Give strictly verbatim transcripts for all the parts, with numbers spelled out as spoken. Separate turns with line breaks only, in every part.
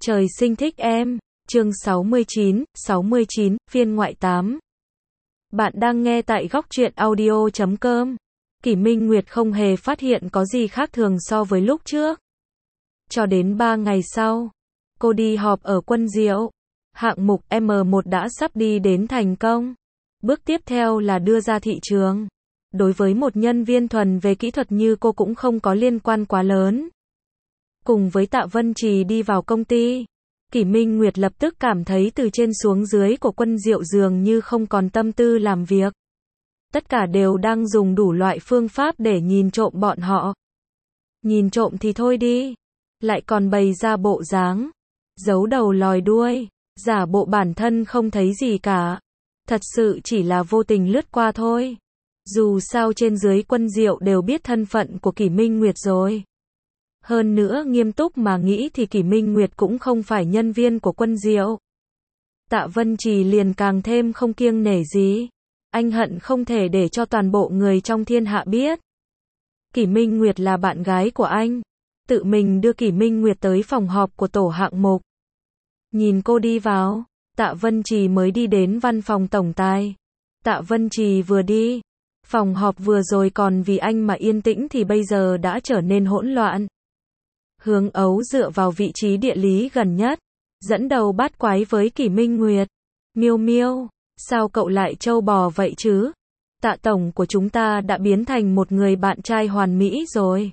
Trời sinh thích em. Chương sáu mươi chín, sáu mươi chín, phiên ngoại tám. Bạn đang nghe tại góc truyện audio chấm com. Kỷ Minh Nguyệt không hề phát hiện có gì khác thường so với lúc trước. Cho đến ba ngày sau, cô đi họp ở Quân Diệu. Hạng mục M một đã sắp đi đến thành công. Bước tiếp theo là đưa ra thị trường. Đối với một nhân viên thuần về kỹ thuật như cô cũng không có liên quan quá lớn. Cùng với Tạ Vân Trì đi vào công ty, Kỷ Minh Nguyệt lập tức cảm thấy từ trên xuống dưới của Quân Diệu dường như không còn tâm tư làm việc. Tất cả đều đang dùng đủ loại phương pháp để nhìn trộm bọn họ. Nhìn trộm thì thôi đi, lại còn bày ra bộ dáng, giấu đầu lòi đuôi, giả bộ bản thân không thấy gì cả. Thật sự chỉ là vô tình lướt qua thôi. Dù sao trên dưới Quân Diệu đều biết thân phận của Kỷ Minh Nguyệt rồi. Hơn nữa nghiêm túc mà nghĩ thì Kỷ Minh Nguyệt cũng không phải nhân viên của Quân Diệu. Tạ Vân Trì liền càng thêm không kiêng nể gì. Anh hận không thể để cho toàn bộ người trong thiên hạ biết. Kỷ Minh Nguyệt là bạn gái của anh. Tự mình đưa Kỷ Minh Nguyệt tới phòng họp của tổ hạng mục. Nhìn cô đi vào, Tạ Vân Trì mới đi đến văn phòng tổng tài. Tạ Vân Trì vừa đi, phòng họp vừa rồi còn vì anh mà yên tĩnh thì bây giờ đã trở nên hỗn loạn. Hướng Ấu dựa vào vị trí địa lý gần nhất, dẫn đầu bát quái với Kỷ Minh Nguyệt. Miêu Miêu, sao cậu lại trâu bò vậy chứ? Tạ tổng của chúng ta đã biến thành một người bạn trai hoàn mỹ rồi.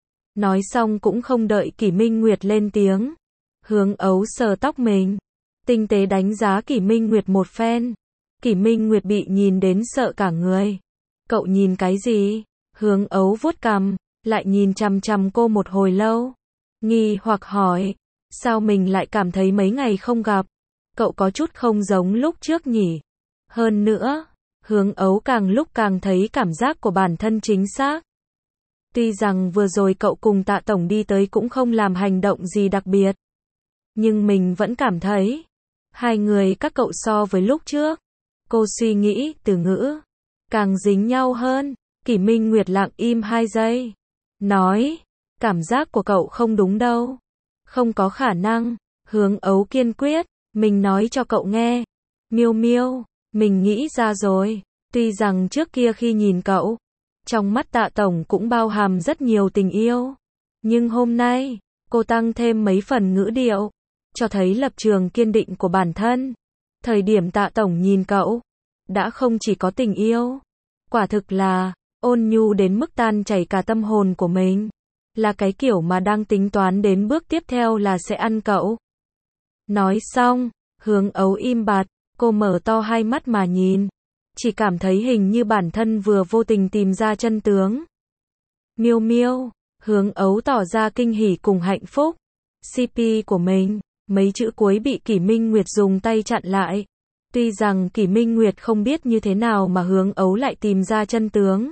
Nói xong cũng không đợi Kỷ Minh Nguyệt lên tiếng. Hướng Ấu sờ tóc mình, tinh tế đánh giá Kỷ Minh Nguyệt một phen. Kỷ Minh Nguyệt bị nhìn đến sợ cả người. Cậu nhìn cái gì? Hướng Ấu vuốt cằm, lại nhìn chằm chằm cô một hồi lâu. Nghi hoặc hỏi, sao mình lại cảm thấy mấy ngày không gặp, cậu có chút không giống lúc trước nhỉ? Hơn nữa, Hướng Ấu càng lúc càng thấy cảm giác của bản thân chính xác. Tuy rằng vừa rồi cậu cùng Tạ tổng đi tới cũng không làm hành động gì đặc biệt, nhưng mình vẫn cảm thấy hai người các cậu so với lúc trước, cô suy nghĩ từ ngữ, càng dính nhau hơn. Kỷ Minh Nguyệt lặng im hai giây, nói, cảm giác của cậu không đúng đâu. Không có khả năng. Hướng Ấu kiên quyết, mình nói cho cậu nghe. Miêu Miêu, mình nghĩ ra rồi. Tuy rằng trước kia khi nhìn cậu, trong mắt Tạ tổng cũng bao hàm rất nhiều tình yêu. Nhưng hôm nay, cô tăng thêm mấy phần ngữ điệu, cho thấy lập trường kiên định của bản thân. Thời điểm Tạ tổng nhìn cậu, đã không chỉ có tình yêu, quả thực là ôn nhu đến mức tan chảy cả tâm hồn của mình. Là cái kiểu mà đang tính toán đến bước tiếp theo là sẽ ăn cậu. Nói xong, Hướng Ấu im bặt, cô mở to hai mắt mà nhìn. Chỉ cảm thấy hình như bản thân vừa vô tình tìm ra chân tướng. Miêu Miêu, Hướng Ấu tỏ ra kinh hỉ cùng hạnh phúc. xê pê của mình, mấy chữ cuối bị Kỷ Minh Nguyệt dùng tay chặn lại. Tuy rằng Kỷ Minh Nguyệt không biết như thế nào mà Hướng Ấu lại tìm ra chân tướng.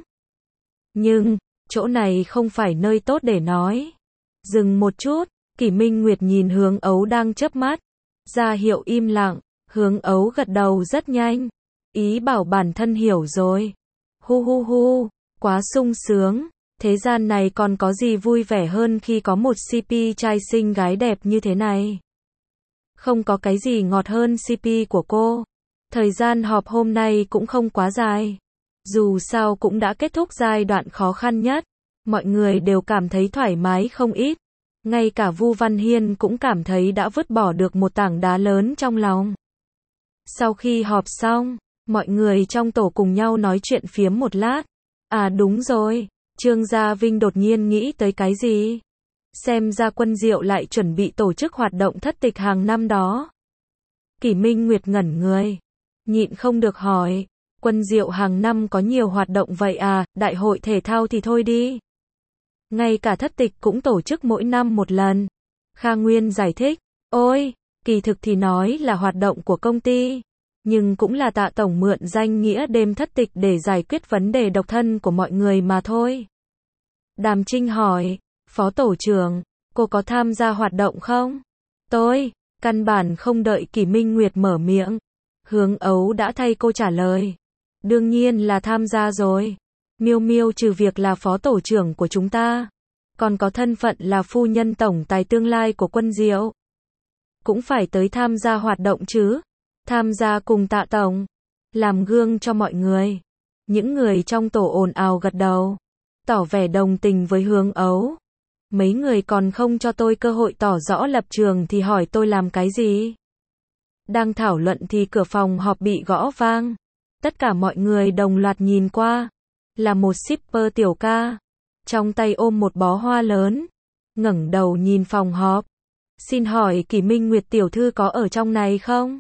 Nhưng, chỗ này không phải nơi tốt để nói. Dừng một chút, Kỷ Minh Nguyệt nhìn Hướng Ấu đang chớp mắt, ra hiệu im lặng. Hướng Ấu gật đầu rất nhanh, ý bảo bản thân hiểu rồi. Hu hu hu, quá sung sướng. Thế gian này còn có gì vui vẻ hơn khi có một xê pê trai xinh gái đẹp như thế này. Không có cái gì ngọt hơn xê pê của cô. Thời gian họp hôm nay cũng không quá dài. Dù sao cũng đã kết thúc giai đoạn khó khăn nhất, mọi người đều cảm thấy thoải mái không ít. Ngay cả Vu Văn Hiên cũng cảm thấy đã vứt bỏ được một tảng đá lớn trong lòng. Sau khi họp xong, mọi người trong tổ cùng nhau nói chuyện phiếm một lát. À đúng rồi, Trương Gia Vinh đột nhiên nghĩ tới cái gì? Xem ra Quân Diệu lại chuẩn bị tổ chức hoạt động thất tịch hàng năm đó. Kỷ Minh Nguyệt ngẩn người, nhịn không được hỏi. Quân Diệu hàng năm có nhiều hoạt động vậy à? Đại hội thể thao thì thôi đi. Ngay cả thất tịch cũng tổ chức mỗi năm một lần. Kha Nguyên giải thích, ôi, kỳ thực thì nói là hoạt động của công ty, nhưng cũng là Tạ tổng mượn danh nghĩa đêm thất tịch để giải quyết vấn đề độc thân của mọi người mà thôi. Đàm Trinh hỏi, Phó tổ trưởng, cô có tham gia hoạt động không? Tôi, căn bản không đợi Kỷ Minh Nguyệt mở miệng, Hướng Ấu đã thay cô trả lời. Đương nhiên là tham gia rồi. Miêu Miêu trừ việc là phó tổ trưởng của chúng ta, còn có thân phận là phu nhân tổng tài tương lai của Quân Diệu. cũng phải tới tham gia hoạt động chứ. Tham gia cùng Tạ tổng. Làm gương cho mọi người. Những người trong tổ ồn ào gật đầu. Tỏ vẻ đồng tình với Hướng Ấu. Mấy người còn không cho tôi cơ hội tỏ rõ lập trường thì hỏi tôi làm cái gì? Đang thảo luận thì cửa phòng họp bị gõ vang. Tất cả mọi người đồng loạt nhìn qua. Là một shipper tiểu ca. Trong tay ôm một bó hoa lớn. Ngẩng đầu nhìn phòng họp. Xin hỏi Kỷ Minh Nguyệt tiểu thư có ở trong này không?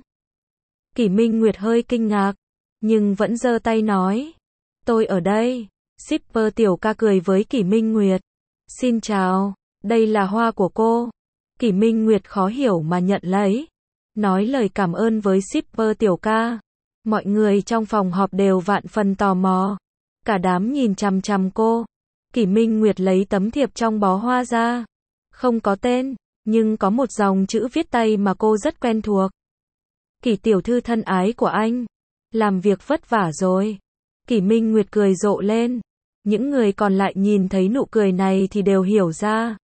Kỷ Minh Nguyệt hơi kinh ngạc. Nhưng vẫn giơ tay nói. Tôi ở đây. Shipper tiểu ca cười với Kỷ Minh Nguyệt. Xin chào. Đây là hoa của cô. Kỷ Minh Nguyệt khó hiểu mà nhận lấy. Nói lời cảm ơn với shipper tiểu ca. Mọi người trong phòng họp đều vạn phần tò mò. Cả đám nhìn chằm chằm cô. Kỷ Minh Nguyệt lấy tấm thiệp trong bó hoa ra. Không có tên, nhưng có một dòng chữ viết tay mà cô rất quen thuộc. Kỷ tiểu thư thân ái của anh. Làm việc vất vả rồi. Kỷ Minh Nguyệt cười rộ lên. Những người còn lại nhìn thấy nụ cười này thì đều hiểu ra.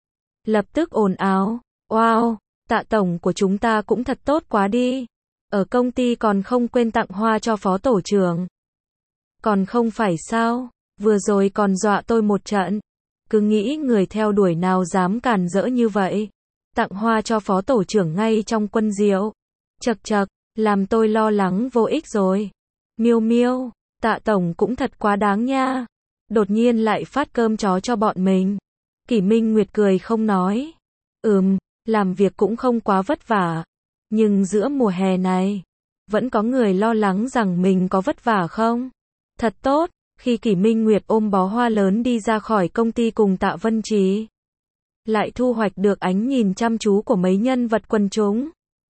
Lập tức ồn ào. Wow, Tạ tổng của chúng ta cũng thật tốt quá đi. Ở công ty còn không quên tặng hoa cho phó tổ trưởng. Còn không phải sao, vừa rồi còn dọa tôi một trận. Cứ nghĩ người theo đuổi nào dám càn rỡ như vậy. Tặng hoa cho phó tổ trưởng ngay trong quân diệu. Chật chật, làm tôi lo lắng vô ích rồi. Miêu miêu, Tạ tổng cũng thật quá đáng nha. Đột nhiên lại phát cơm chó cho bọn mình. Kỷ Minh Nguyệt cười không nói. Ừm, làm việc cũng không quá vất vả. Nhưng giữa mùa hè này, vẫn có người lo lắng rằng mình có vất vả không? Thật tốt, khi Kỷ Minh Nguyệt ôm bó hoa lớn đi ra khỏi công ty cùng Tạ Vân Trì. Lại thu hoạch được ánh nhìn chăm chú của mấy nhân vật quần chúng.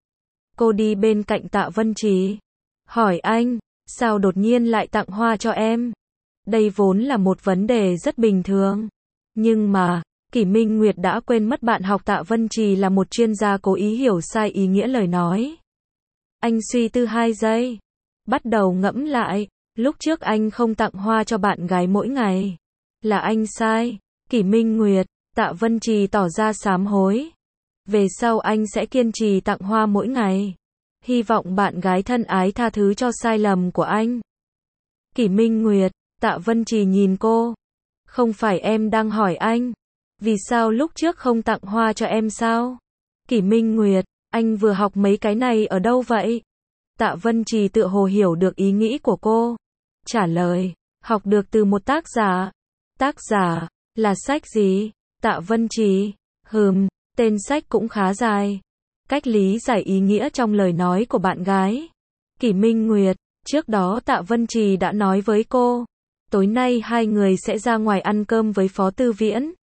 Cô đi bên cạnh Tạ Vân Trì. Hỏi anh, sao đột nhiên lại tặng hoa cho em? Đây vốn là một vấn đề rất bình thường. Nhưng mà, Kỷ Minh Nguyệt đã quên mất bạn học Tạ Vân Trì là một chuyên gia cố ý hiểu sai ý nghĩa lời nói. Anh suy tư hai giây. Bắt đầu ngẫm lại. Lúc trước anh không tặng hoa cho bạn gái mỗi ngày. Là anh sai. Kỷ Minh Nguyệt, Tạ Vân Trì tỏ ra sám hối. Về sau anh sẽ kiên trì tặng hoa mỗi ngày. Hy vọng bạn gái thân ái tha thứ cho sai lầm của anh. Kỷ Minh Nguyệt, Tạ Vân Trì nhìn cô. Không phải em đang hỏi anh. Vì sao lúc trước không tặng hoa cho em sao? Kỷ Minh Nguyệt, anh vừa học mấy cái này ở đâu vậy? Tạ Vân Trì tựa hồ hiểu được ý nghĩ của cô. Trả lời, học được từ một tác giả. Tác giả, là sách gì? Tạ Vân Trì, hừm, tên sách cũng khá dài. Cách lý giải ý nghĩa trong lời nói của bạn gái. Kỷ Minh Nguyệt, trước đó Tạ Vân Trì đã nói với cô. Tối nay hai người sẽ ra ngoài ăn cơm với Phó Tư Viễn.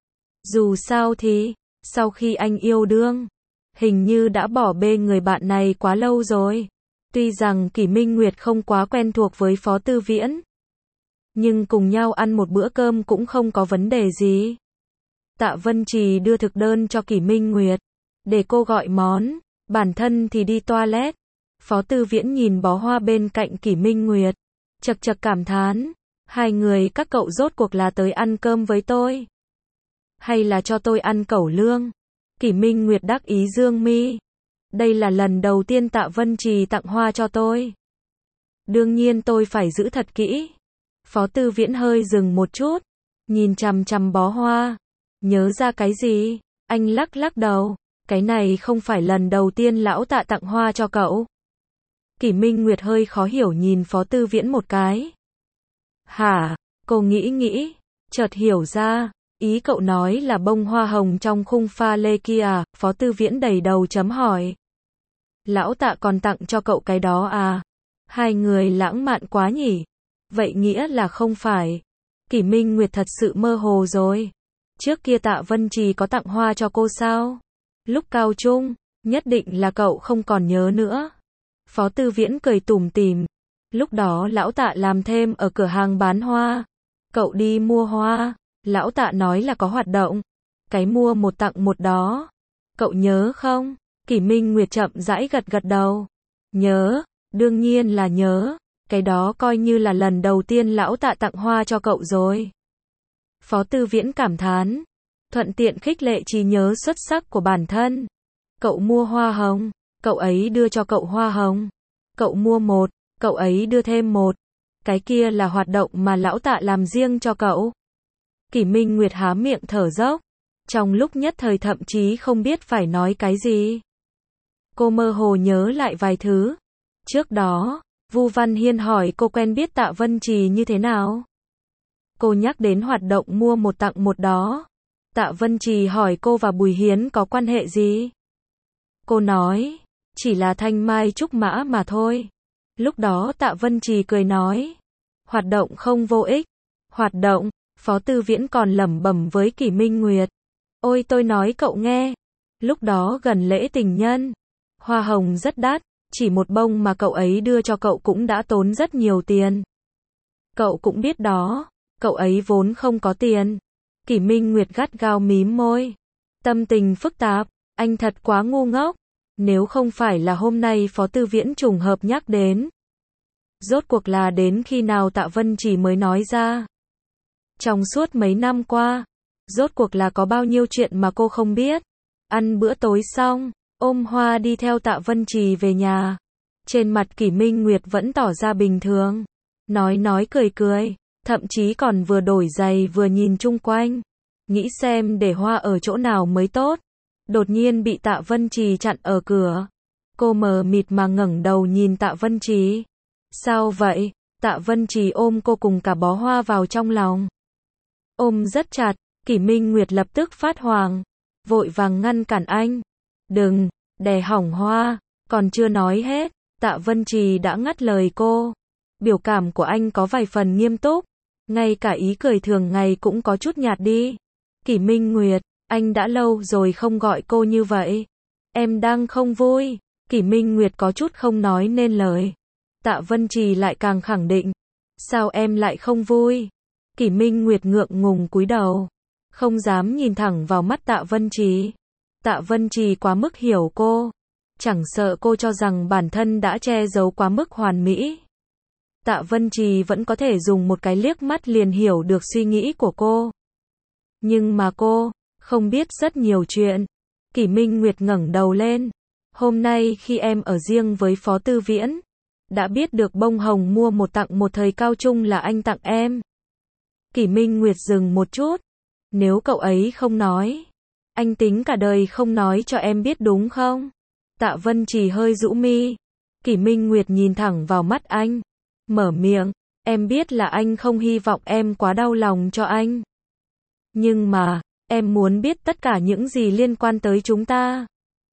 Dù sao thì, sau khi anh yêu đương, hình như đã bỏ bê người bạn này quá lâu rồi. Tuy rằng Kỷ Minh Nguyệt không quá quen thuộc với Phó Tư Viễn, nhưng cùng nhau ăn một bữa cơm cũng không có vấn đề gì. Tạ Vân Trì đưa thực đơn cho Kỷ Minh Nguyệt, để cô gọi món, bản thân thì đi toilet. Phó Tư Viễn nhìn bó hoa bên cạnh Kỷ Minh Nguyệt, chật chật cảm thán, hai người các cậu rốt cuộc là tới ăn cơm với tôi, hay là cho tôi ăn cẩu lương? Kỷ Minh Nguyệt đắc ý dương mi. Đây là lần đầu tiên Tạ Vân Trì tặng hoa cho tôi. Đương nhiên tôi phải giữ thật kỹ. Phó Tư Viễn hơi dừng một chút, nhìn chằm chằm bó hoa. Nhớ ra cái gì? Anh lắc lắc đầu. Cái này không phải lần đầu tiên lão Tạ tặng hoa cho cậu. Kỷ Minh Nguyệt hơi khó hiểu nhìn Phó Tư Viễn một cái. Hả? Cô nghĩ nghĩ, chợt hiểu ra. Ý cậu nói là bông hoa hồng trong khung pha lê kia à? Phó Tư Viễn đầy đầu chấm hỏi. Lão Tạ còn tặng cho cậu cái đó à? Hai người lãng mạn quá nhỉ? Vậy nghĩa là không phải. Kỷ Minh Nguyệt thật sự mơ hồ rồi. Trước kia Tạ Vân Trì có tặng hoa cho cô sao? Lúc cao trung, nhất định là cậu không còn nhớ nữa. Phó Tư Viễn cười tủm tỉm. Lúc đó lão Tạ làm thêm ở cửa hàng bán hoa. Cậu đi mua hoa. Lão Tạ nói là có hoạt động. Cái mua một tặng một đó. Cậu nhớ không? Kỷ Minh Nguyệt chậm rãi gật gật đầu. Nhớ, đương nhiên là nhớ. Cái đó coi như là lần đầu tiên lão Tạ tặng hoa cho cậu rồi. Phó Tư Viễn cảm thán. Thuận tiện khích lệ trí nhớ xuất sắc của bản thân. Cậu mua hoa hồng, cậu ấy đưa cho cậu hoa hồng. Cậu mua một, cậu ấy đưa thêm một. Cái kia là hoạt động mà lão Tạ làm riêng cho cậu. Kỷ Minh Nguyệt há miệng thở dốc. Trong lúc nhất thời thậm chí không biết phải nói cái gì. Cô mơ hồ nhớ lại vài thứ. Trước đó, Vu Văn Hiên hỏi cô quen biết Tạ Vân Trì như thế nào. Cô nhắc đến hoạt động mua một tặng một đó. Tạ Vân Trì hỏi cô và Bùi Hiến có quan hệ gì. Cô nói, chỉ là thanh mai trúc mã mà thôi. Lúc đó Tạ Vân Trì cười nói, hoạt động không vô ích. Hoạt động, Phó Tư Viễn còn lẩm bẩm với Kỷ Minh Nguyệt. Ôi tôi nói cậu nghe, lúc đó gần lễ tình nhân, hoa hồng rất đắt, chỉ một bông mà cậu ấy đưa cho cậu cũng đã tốn rất nhiều tiền. Cậu cũng biết đó, cậu ấy vốn không có tiền. Kỷ Minh Nguyệt gắt gao mím môi. Tâm tình phức tạp, anh thật quá ngu ngốc. Nếu không phải là hôm nay Phó Tư Viễn trùng hợp nhắc đến. Rốt cuộc là đến khi nào Tạ Vân Trì mới nói ra. Trong suốt mấy năm qua, rốt cuộc là có bao nhiêu chuyện mà cô không biết. Ăn bữa tối xong, ôm hoa đi theo Tạ Vân Trì về nhà. Trên mặt Kỷ Minh Nguyệt vẫn tỏ ra bình thường. Nói nói cười cười, thậm chí còn vừa đổi giày vừa nhìn chung quanh. Nghĩ xem để hoa ở chỗ nào mới tốt. Đột nhiên bị Tạ Vân Trì chặn ở cửa. Cô mờ mịt mà ngẩng đầu nhìn Tạ Vân Trì. Sao vậy? Tạ Vân Trì ôm cô cùng cả bó hoa vào trong lòng. Ôm rất chặt, Kỷ Minh Nguyệt lập tức phát hoảng. Vội vàng ngăn cản anh. Đừng, đè hỏng hoa. Còn chưa nói hết, Tạ Vân Trì đã ngắt lời cô. Biểu cảm của anh có vài phần nghiêm túc. Ngay cả ý cười thường ngày cũng có chút nhạt đi. Kỷ Minh Nguyệt, anh đã lâu rồi không gọi cô như vậy. Em đang không vui. Kỷ Minh Nguyệt có chút không nói nên lời. Tạ Vân Trì lại càng khẳng định. Sao em lại không vui? Kỷ Minh Nguyệt ngượng ngùng cúi đầu. Không dám nhìn thẳng vào mắt Tạ Vân Trì. Tạ Vân Trì quá mức hiểu cô. Chẳng sợ cô cho rằng bản thân đã che giấu quá mức hoàn mỹ. Tạ Vân Trì vẫn có thể dùng một cái liếc mắt liền hiểu được suy nghĩ của cô. Nhưng mà cô không biết rất nhiều chuyện. Kỷ Minh Nguyệt ngẩng đầu lên. Hôm nay khi em ở riêng với Phó Tư Viễn, đã biết được bông hồng mua một tặng một thời cao trung là anh tặng em. Kỷ Minh Nguyệt dừng một chút. Nếu cậu ấy không nói, anh tính cả đời không nói cho em biết đúng không? Tạ Vân Trì hơi rũ mi. Kỷ Minh Nguyệt nhìn thẳng vào mắt anh. Mở miệng. Em biết là anh không hy vọng em quá đau lòng cho anh. Nhưng mà, em muốn biết tất cả những gì liên quan tới chúng ta.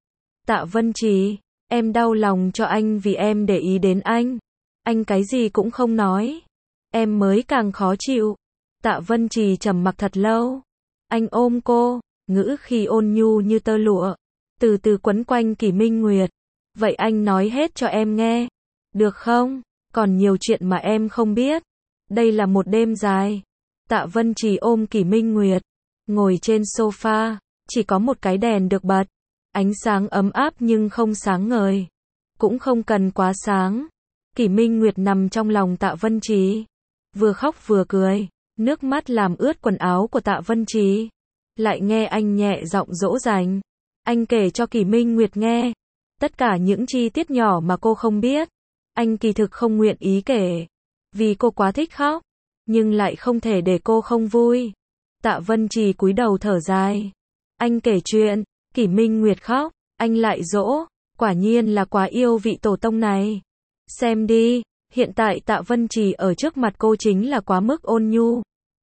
Tạ Vân Trì, em đau lòng cho anh vì em để ý đến anh. Anh cái gì cũng không nói. Em mới càng khó chịu. Tạ Vân Trì trầm mặc thật lâu. Anh ôm cô, ngữ khi ôn nhu như tơ lụa. Từ từ quấn quanh Kỷ Minh Nguyệt. Vậy anh nói hết cho em nghe. Được không? Còn nhiều chuyện mà em không biết. Đây là một đêm dài. Tạ Vân Trì ôm Kỷ Minh Nguyệt. Ngồi trên sofa. Chỉ có một cái đèn được bật. Ánh sáng ấm áp nhưng không sáng ngời. Cũng không cần quá sáng. Kỷ Minh Nguyệt nằm trong lòng Tạ Vân Trì. Vừa khóc vừa cười. Nước mắt làm ướt quần áo của Tạ Vân Trì. Lại nghe anh nhẹ giọng dỗ dành. Anh kể cho Kỷ Minh Nguyệt nghe. Tất cả những chi tiết nhỏ mà cô không biết. Anh kỳ thực không nguyện ý kể. Vì cô quá thích khóc. Nhưng lại không thể để cô không vui. Tạ Vân Trì cúi đầu thở dài. Anh kể chuyện. Kỷ Minh Nguyệt khóc. Anh lại dỗ. Quả nhiên là quá yêu vị tổ tông này. Xem đi. Hiện tại Tạ Vân Trì ở trước mặt cô chính là quá mức ôn nhu.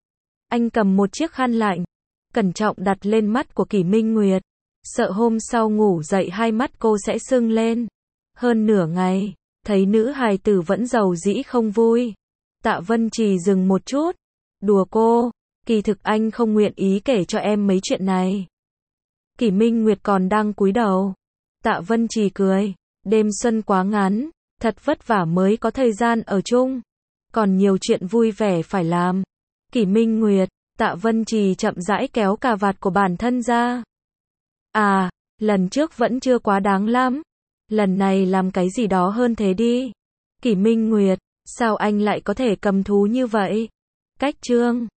Anh cầm một chiếc khăn lạnh. Cẩn trọng đặt lên mắt của Kỷ Minh Nguyệt. Sợ hôm sau ngủ dậy hai mắt cô sẽ sưng lên. Hơn nửa ngày. Thấy nữ hài tử vẫn giàu dĩ không vui. Tạ Vân Trì dừng một chút. Đùa cô. Kỳ thực anh không nguyện ý kể cho em mấy chuyện này. Kỷ Minh Nguyệt còn đang cúi đầu. Tạ Vân Trì cười. Đêm xuân quá ngắn. Thật vất vả mới có thời gian ở chung. Còn nhiều chuyện vui vẻ phải làm. Kỷ Minh Nguyệt. Tạ Vân Trì chậm rãi kéo cà vạt của bản thân ra. À, lần trước vẫn chưa quá đáng lắm. Lần này làm cái gì đó hơn thế đi. Kỷ Minh Nguyệt. Sao anh lại có thể cầm thú như vậy? Cách chương.